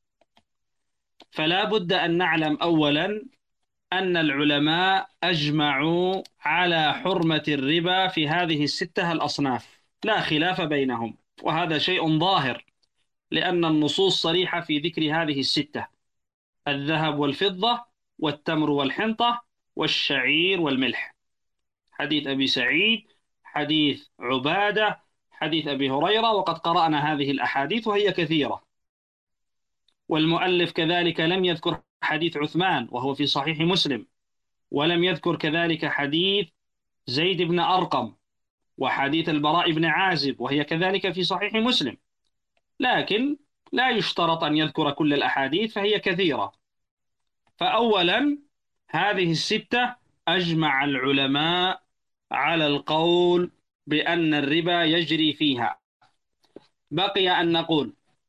B: فلا بد أن نعلم أولا أن العلماء أجمعوا على حرمة الربا في هذه الستة الأصناف، لا خلاف بينهم، وهذا شيء ظاهر لأن النصوص صريحة في ذكر هذه الستة: الذهب والفضة والتمر والحنطة والشعير والملح. حديث أبي سعيد، حديث عبادة، حديث أبي هريرة، وقد قرأنا هذه الأحاديث وهي كثيرة. والمؤلف كذلك لم يذكر حديث عثمان وهو في صحيح مسلم، ولم يذكر كذلك حديث زيد بن أرقم وحديث البراء بن عازب وهي كذلك في صحيح مسلم، لكن لا يشترط أن يذكر كل الأحاديث فهي كثيرة. فأولا هذه الستة أجمع العلماء على القول بأن الربا يجري فيها. بقي أن نقول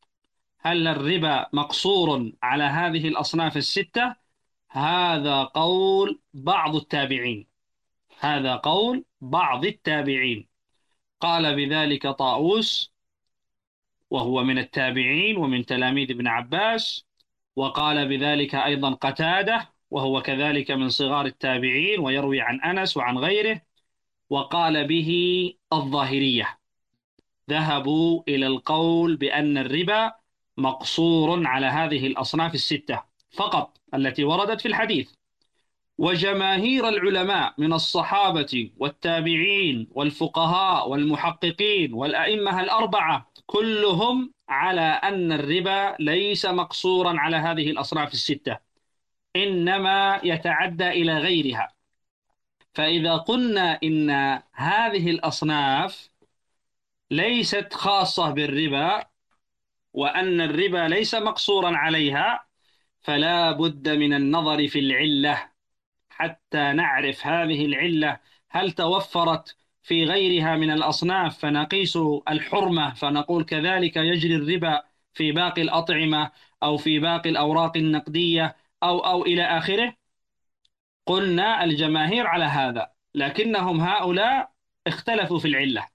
B: هل الربا مقصور على هذه الأصناف الستة؟ هذا قول بعض التابعين هذا قول بعض التابعين قال بذلك طاووس وهو من التابعين ومن تلاميذ ابن عباس، وقال بذلك أيضا قتادة وهو كذلك من صغار التابعين ويروي عن أنس وعن غيره، وقال به الظاهرية. ذهبوا إلى القول بأن الربا مقصور على هذه الأصناف الستة فقط التي وردت في الحديث. وجماهير العلماء من الصحابة والتابعين والفقهاء والمحققين والأئمة الأربعة كلهم على أن الربا ليس مقصورا على هذه الأصناف الستة، إنما يتعدى إلى غيرها. فإذا قلنا إن هذه الأصناف ليست خاصة بالربا وأن الربا ليس مقصورا عليها، فلا بد من النظر في العلة حتى نعرف هذه العلة هل توفرت في غيرها من الأصناف فنقيس الحرمة فنقول كذلك يجري الربا في باقي الأطعمة أو في باقي الأوراق النقدية أو أو إلى آخره. قلنا الجماهير على هذا، لكنهم هؤلاء اختلفوا في العلة.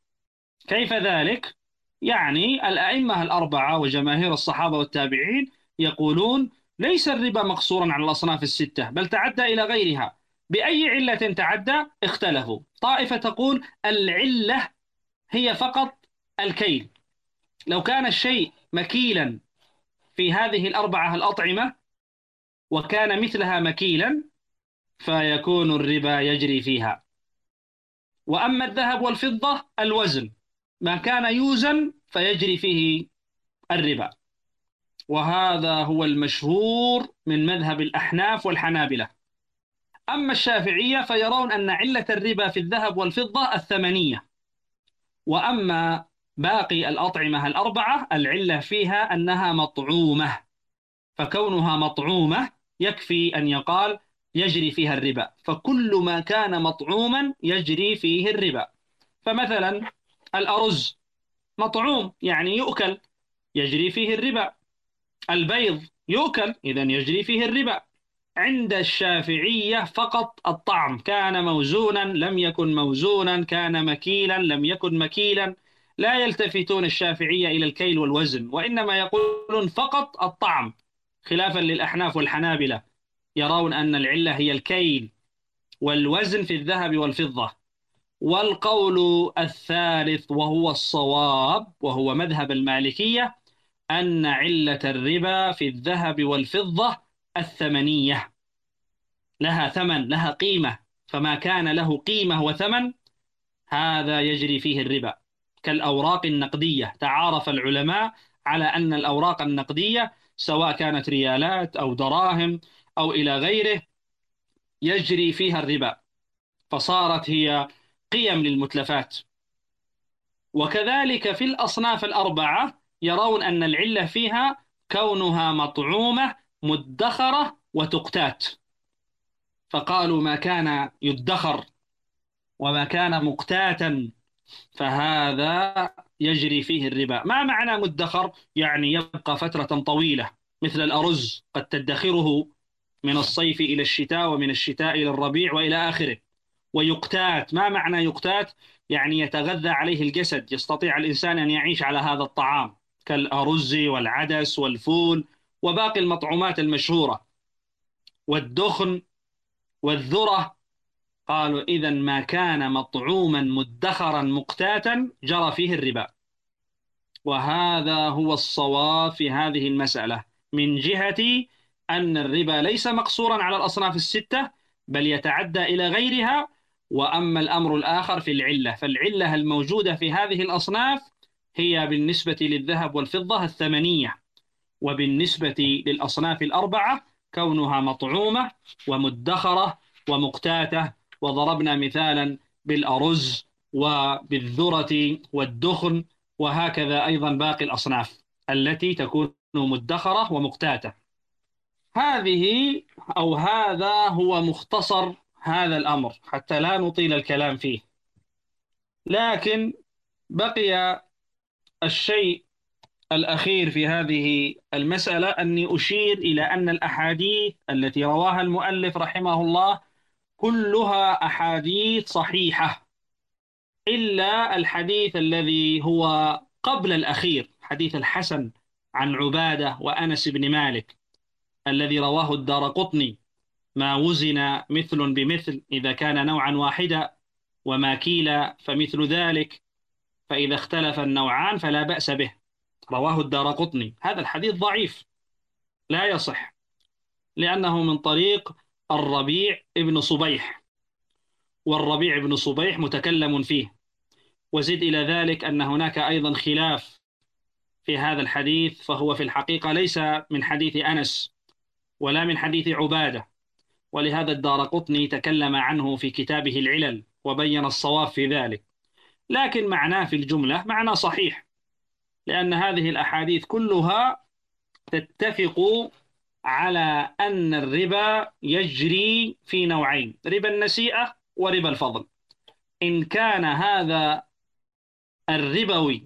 B: كيف ذلك؟ يعني الأئمة الأربعة وجماهير الصحابة والتابعين يقولون ليس الربا مقصورا على الأصناف الستة بل تعدى إلى غيرها. بأي علة تعدى؟ اختلفوا. طائفة تقول العلة هي فقط الكيل، لو كان الشيء مكيلا في هذه الأربعة الأطعمة وكان مثلها مكيلا فيكون الربا يجري فيها. وأما الذهب والفضة الوزن، ما كان يوزن فيجري فيه الربا، وهذا هو المشهور من مذهب الأحناف والحنابلة. أما الشافعية فيرون أن علة الربا في الذهب والفضة الثمنية، وأما باقي الأطعمة الأربعة العلة فيها أنها مطعومة، فكونها مطعومة يكفي أن يقال يجري فيها الربا، فكل ما كان مطعوما يجري فيه الربا. فمثلا الأرز مطعوم يعني يؤكل، يجري فيه الربا. البيض يؤكل، إذن يجري فيه الربا. عند الشافعية فقط الطعم، كان موزونا لم يكن موزونا، كان مكيلا لم يكن مكيلا. لا يلتفتون الشافعية إلى الكيل والوزن، وإنما يقولون فقط الطعم، خلافا للأحناف والحنابلة يرون أن العلة هي الكيل والوزن في الذهب والفضة. والقول الثالث وهو الصواب وهو مذهب المالكية أن علة الربا في الذهب والفضة الثمنية، لها ثمن، لها قيمة، فما كان له قيمة وثمن هذا يجري فيه الربا. كالأوراق النقدية، تعارف العلماء على أن الأوراق النقدية سواء كانت ريالات أو دراهم أو إلى غيره يجري فيها الربا، فصارت هي قيم للمتلفات. وكذلك في الأصناف الأربعة يرون أن العلة فيها كونها مطعومة مدخرة وتقتات، فقالوا ما كان يدخر وما كان مقتاتا فهذا يجري فيه الربا. ما معنى مدخر؟ يعني يبقى فترة طويلة، مثل الأرز قد تدخره من الصيف إلى الشتاء ومن الشتاء إلى الربيع وإلى آخره. ويقتات، ما معنى يقتات؟ يعني يتغذى عليه الجسد، يستطيع الإنسان أن يعيش على هذا الطعام كالأرز والعدس والفول وباقي المطعومات المشهورة والدخن والذرة. قالوا إذن ما كان مطعوما مدخرا مقتاتا جرى فيه الربا. وهذا هو الصواب في هذه المسألة من جهة أن الربا ليس مقصورا على الأصناف الستة بل يتعدى إلى غيرها. وأما الأمر الآخر في العلة، فالعلة الموجودة في هذه الأصناف هي بالنسبة للذهب والفضة الثمنية، وبالنسبة للأصناف الأربعة كونها مطعومة ومدخرة ومقتاتة. وضربنا مثالا بالأرز وبالذرة والدخن، وهكذا أيضا باقي الأصناف التي تكون مدخرة ومقتاتة. هذه أو هذا هو مختصر هذا الأمر حتى لا نطيل الكلام فيه. لكن بقي الشيء الأخير في هذه المسألة أني أشير إلى أن الأحاديث التي رواها المؤلف رحمه الله كلها أحاديث صحيحة، إلا الحديث الذي هو قبل الأخير، حديث الحسن عن عبادة وأنس بن مالك الذي رواه الدارقطني: ما وزن مثل بمثل إذا كان نوعا واحدا، وما كيل فمثل ذلك، فإذا اختلف النوعان فلا بأس به. رواه الدارقطني. هذا الحديث ضعيف لا يصح، لأنه من طريق الربيع ابن صبيح، والربيع ابن صبيح متكلم فيه. وزد إلى ذلك أن هناك أيضا خلاف في هذا الحديث، فهو في الحقيقة ليس من حديث أنس ولا من حديث عبادة، ولهذا الدارقطني تكلم عنه في كتابه العلل وبين الصواب في ذلك. لكن معناه في الجملة معنى صحيح، لأن هذه الأحاديث كلها تتفق على أن الربا يجري في نوعين: ربا النسيئة وربا الفضل. إن كان هذا الربوي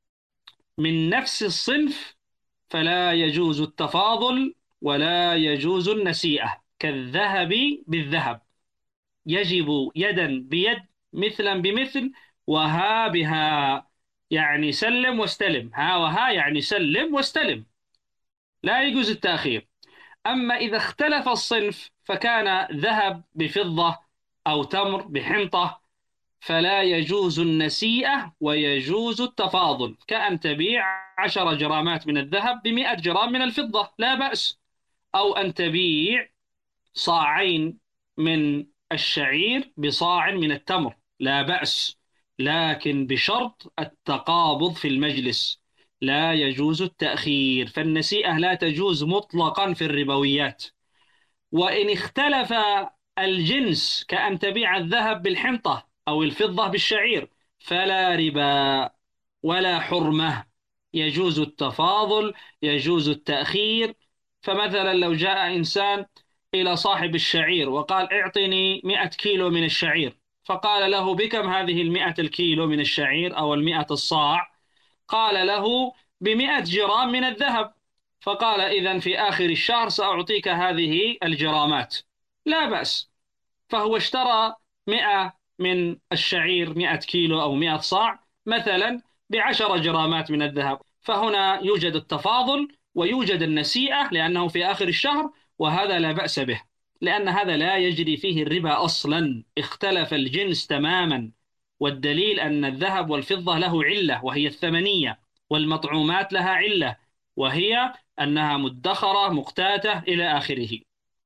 B: من نفس الصنف فلا يجوز التفاضل ولا يجوز النسيئة، كالذهب بالذهب، يجب يدا بيد مثلا بمثل، وها بها، يعني سلم واستلم، ها وها يعني سلم واستلم، لا يجوز التأخير. أما إذا اختلف الصنف فكان ذهب بفضة أو تمر بحنطة فلا يجوز النسيئة ويجوز التفاضل، كأن تبيع عشر جرامات من الذهب بمئة جرام من الفضة لا بأس، أو أن تبيع صاعين من الشعير بصاع من التمر لا بأس، لكن بشرط التقابض في المجلس، لا يجوز التأخير. فالنسيئة لا تجوز مطلقا في الربويات. وإن اختلف الجنس كأن تبيع الذهب بالحنطة أو الفضة بالشعير فلا ربا ولا حرمة، يجوز التفاضل، يجوز التأخير. فمثلا لو جاء إنسان إلى صاحب الشعير وقال: اعطني مئة كيلو من الشعير، فقال له: بكم هذه المئة الكيلو من الشعير أو المئة الصاع؟ قال له: بمئة جرام من الذهب، فقال إذن في آخر الشهر سأعطيك هذه الجرامات، لا بأس. فهو اشترى مئة من الشعير، مئة كيلو أو مئة صاع مثلا، بعشر جرامات من الذهب. فهنا يوجد التفاضل ويوجد النسيئة لأنه في آخر الشهر، وهذا لا بأس به، لأن هذا لا يجري فيه الربا أصلا، اختلف الجنس تماما. والدليل أن الذهب والفضة له علة وهي الثمنية، والمطعومات لها علة وهي أنها مدخرة مقتاتة إلى آخره.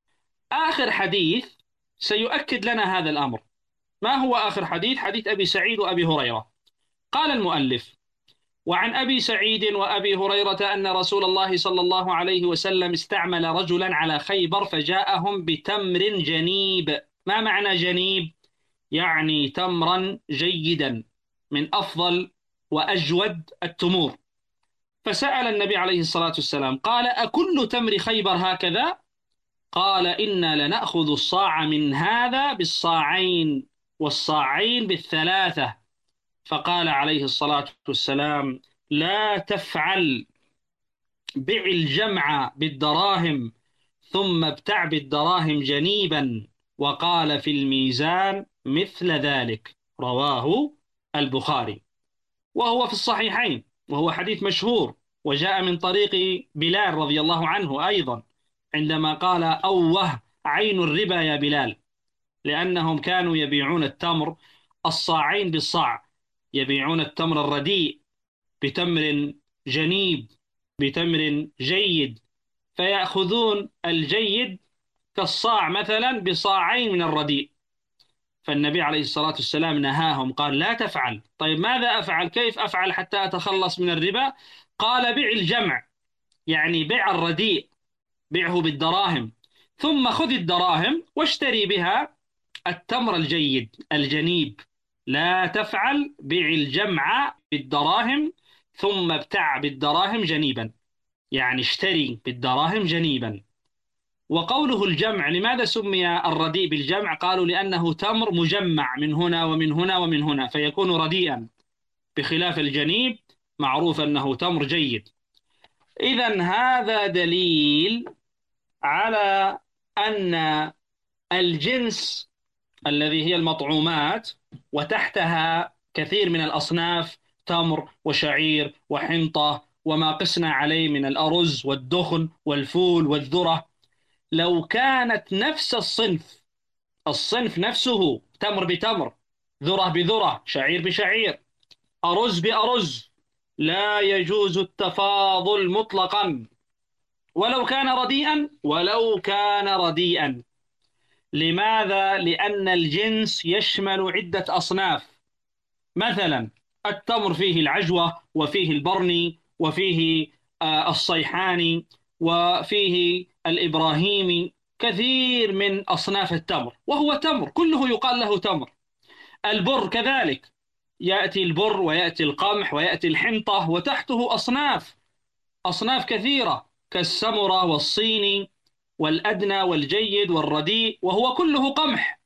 B: آخر حديث سيؤكد لنا هذا الأمر. ما هو آخر حديث؟ حديث أبي سعيد وأبي هريرة. قال المؤلف: وعن أبي سعيد وأبي هريرة أن رسول الله صلى الله عليه وسلم استعمل رجلا على خيبر فجاءهم بتمر جنيب. ما معنى جنيب؟ يعني تمرا جيدا من أفضل وأجود التمور. فسأل النبي عليه الصلاة والسلام قال: أكل تمر خيبر هكذا؟ قال: إنا لنأخذ الصاع من هذا بالصاعين والصاعين بالثلاثة. فقال عليه الصلاة والسلام: لا تفعل، بع الجمع بالدراهم ثم ابتع بالدراهم جنيبا. وقال في الميزان مثل ذلك. رواه البخاري، وهو في الصحيحين، وهو حديث مشهور، وجاء من طريق بلال رضي الله عنه أيضا، عندما قال: أوه عين الربا يا بلال، لأنهم كانوا يبيعون التمر الصاعين بالصاع، يبيعون التمر الرديء بتمر جنيب بتمر جيد، فيأخذون الجيد كالصاع مثلا بصاعين من الرديء. فالنبي عليه الصلاة والسلام نهاهم، قال: لا تفعل. طيب ماذا أفعل؟ كيف أفعل حتى أتخلص من الربا؟ قال: بع الجمع، يعني بع الرديء، بيعه بالدراهم، ثم خذ الدراهم واشتري بها التمر الجيد الجنيب. لا تفعل، بيع الجمع بالدراهم ثم ابتع بالدراهم جنيبا، يعني اشتري بالدراهم جنيبا. وقوله الجمع، لماذا سمي الرديء بالجمع؟ قالوا لأنه تمر مجمع من هنا ومن هنا ومن هنا، فيكون رديئا، بخلاف الجنيب معروف أنه تمر جيد. إذن هذا دليل على أن الجنس الذي هي المطعومات وتحتها كثير من الأصناف، تمر وشعير وحنطة وما قسنا عليه من الأرز والدخن والفول والذرة، لو كانت نفس الصنف، الصنف نفسه تمر بتمر، ذرة بذرة، شعير بشعير، أرز بأرز، لا يجوز التفاضل مطلقا، ولو كان رديئا ولو كان رديئا. لماذا؟ لأن الجنس يشمل عدة أصناف، مثلا التمر فيه العجوة وفيه البرني وفيه الصيحاني وفيه الإبراهيمي، كثير من أصناف التمر، وهو تمر كله يقال له تمر. البر كذلك، يأتي البر ويأتي القمح ويأتي الحنطة، وتحته أصناف أصناف كثيرة كالسمرة والصيني والأدنى والجيد والرديء، وهو كله قمح.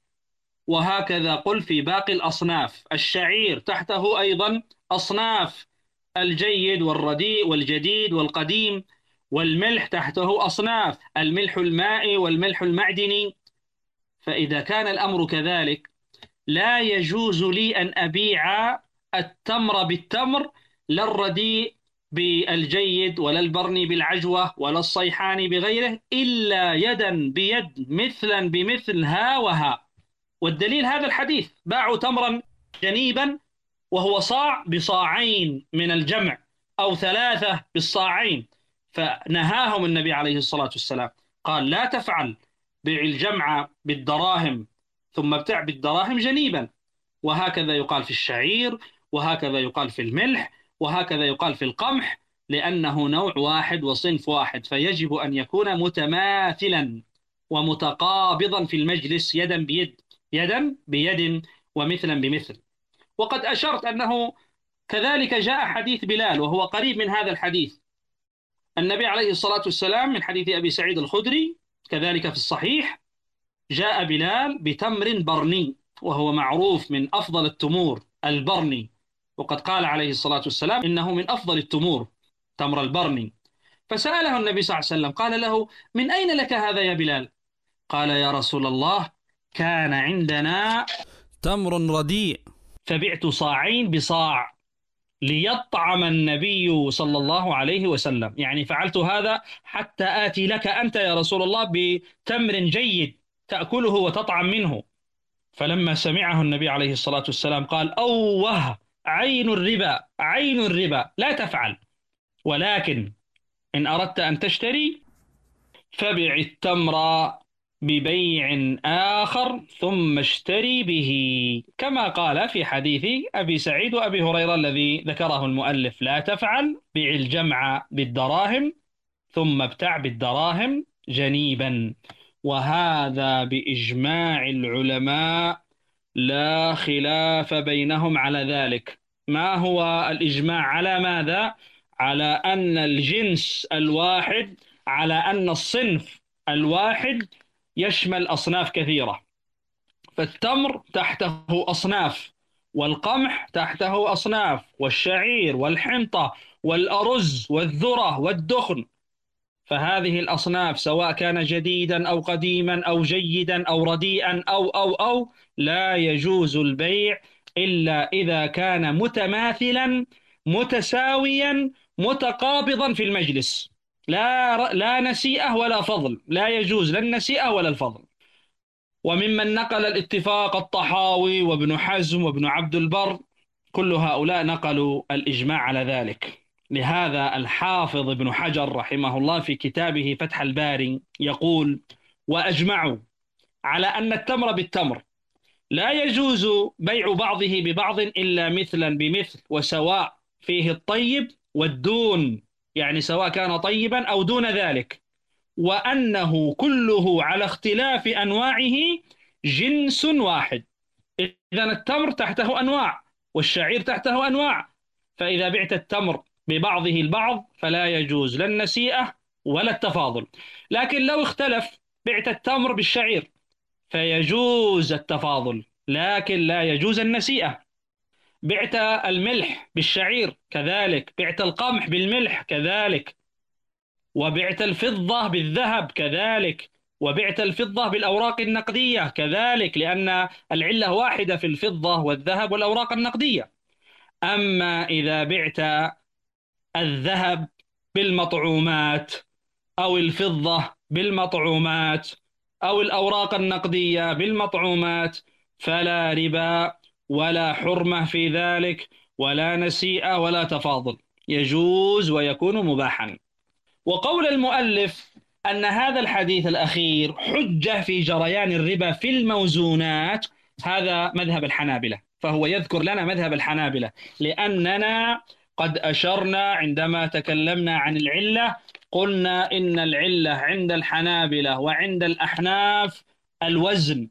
B: وهكذا قل في باقي الأصناف. الشعير تحته أيضا أصناف، الجيد والرديء والجديد والقديم. والملح تحته أصناف، الملح المائي والملح المعدني. فإذا كان الأمر كذلك، لا يجوز لي أن أبيع التمر بالتمر، لا الرديء بالجيد ولا البرني بالعجوة ولا الصيحاني بغيره، إلا يدا بيد مثلا بمثل ها وها. والدليل هذا الحديث: باعوا تمرا جنيبا وهو صاع بصاعين من الجمع، أو ثلاثة بالصاعين، فنهاهم النبي عليه الصلاة والسلام، قال: لا تفعل، بيع الجمع بالدراهم ثم ابتع بالدراهم جنيبا. وهكذا يقال في الشعير، وهكذا يقال في الملح، وهكذا يقال في القمح، لأنه نوع واحد وصنف واحد، فيجب أن يكون متماثلا ومتقابضا في المجلس، يدا بيد، يدا بيد ومثلا بمثل. وقد أشرت أنه كذلك جاء حديث بلال وهو قريب من هذا الحديث. النبي عليه الصلاة والسلام من حديث أبي سعيد الخدري كذلك في الصحيح، جاء بلال بتمر برني، وهو معروف من أفضل التمور البرني، وقد قال عليه الصلاة والسلام إنه من أفضل التمور. تمر البرني. فسأله النبي صلى الله عليه وسلم قال له: من أين لك هذا يا بلال؟ قال: يا رسول الله، كان عندنا
D: تمر رديء
B: فبعت صاعين بصاع ليطعم النبي صلى الله عليه وسلم، يعني فعلت هذا حتى آتي لك أنت يا رسول الله بتمر جيد تأكله وتطعم منه. فلما سمعه النبي عليه الصلاة والسلام قال: أوه، عين الربا، عين الربا، لا تفعل، ولكن إن أردت أن تشتري فبع التمر ببيع آخر ثم اشتري به، كما قال في حديث أبي سعيد وأبي هريرة الذي ذكره المؤلف: لا تفعل، بع الجمع بالدراهم ثم ابتع بالدراهم جنيبا. وهذا بإجماع العلماء لا خلاف بينهم على ذلك. ما هو الإجماع على ماذا؟ على أن الجنس الواحد، على أن الصنف الواحد يشمل أصناف كثيرة. فالتمر تحته أصناف، والقمح تحته أصناف، والشعير والحنطة والأرز والذرة والدخن. فهذه الأصناف سواء كان جديدا أو قديما أو جيدا أو رديئا أو أو أو لا يجوز البيع إلا إذا كان متماثلا متساويا متقابضا في المجلس، لا لا نسيئة ولا فضل، لا يجوز لا النسيئة ولا الفضل. وممن نقل الاتفاق الطحاوي وابن حزم وابن عبد البر، كل هؤلاء نقلوا الإجماع على ذلك. لهذا الحافظ ابن حجر رحمه الله في كتابه فتح الباري يقول: وأجمعوا على أن التمر بالتمر لا يجوز بيع بعضه ببعض إلا مثلا بمثل، وسواء فيه الطيب والدون، يعني سواء كان طيبا أو دون ذلك، وأنه كله على اختلاف أنواعه جنس واحد. إذن التمر تحته أنواع والشعير تحته أنواع، فإذا بعت التمر ببعضه البعض فلا يجوز لا النسيئة ولا التفاضل. لكن لو اختلف، بعت التمر بالشعير فيجوز التفاضل لكن لا يجوز النسيئة. بعت الملح بالشعير كذلك، بعت القمح بالملح كذلك، وبعت الفضة بالذهب كذلك، وبعت الفضة بالأوراق النقدية كذلك، لأن العلة واحدة في الفضة والذهب والأوراق النقدية. أما إذا بعت الذهب بالمطعومات أو الفضة بالمطعومات أو الأوراق النقدية بالمطعومات فلا ربا ولا حرمة في ذلك ولا نسيئة ولا تفاضل، يجوز ويكون مباحا. وقول المؤلف أن هذا الحديث الأخير حجة في جريان الربا في الموزونات، هذا مذهب الحنابلة، فهو يذكر لنا مذهب الحنابلة، لأننا قد أشرنا عندما تكلمنا عن العلة، قلنا إن العلة عند الحنابلة وعند الأحناف الوزن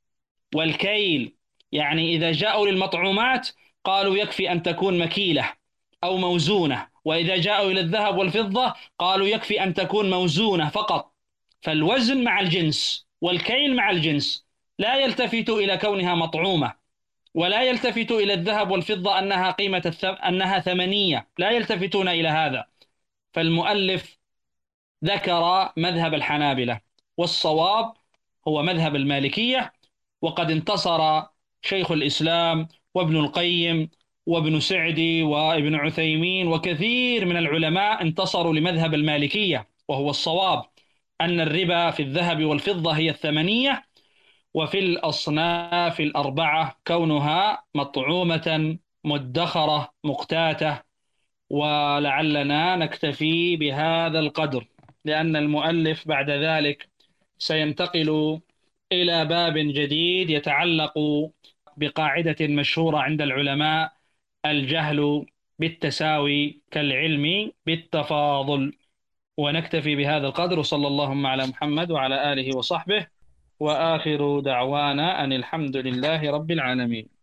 B: والكيل. يعني إذا جاءوا للمطعومات قالوا يكفي أن تكون مكيلة أو موزونة، وإذا جاءوا إلى الذهب والفضة قالوا يكفي أن تكون موزونة فقط. فالوزن مع الجنس والكيل مع الجنس، لا يلتفت إلى كونها مطعومة، ولا يلتفت إلى الذهب والفضة أنها قيمة الث... أنها ثمنية، لا يلتفتون إلى هذا. فالمؤلف ذكر مذهب الحنابلة، والصواب هو مذهب المالكية. وقد انتصر شيخ الإسلام وابن القيم وابن سعدي وابن عثيمين وكثير من العلماء انتصروا لمذهب المالكية، وهو الصواب أن الربا في الذهب والفضة هي الثمنية، وفي الأصناف الأربعة كونها مطعومة مدخرة مقتاتة. ولعلنا نكتفي بهذا القدر، لأن المؤلف بعد ذلك سينتقل إلى باب جديد يتعلق بقاعدة مشهورة عند العلماء: الجهل بالتساوي كالعلم بالتفاضل. ونكتفي بهذا القدر، وصلى اللهم على محمد وعلى آله وصحبه، وآخر دعوانا أن الحمد لله رب العالمين.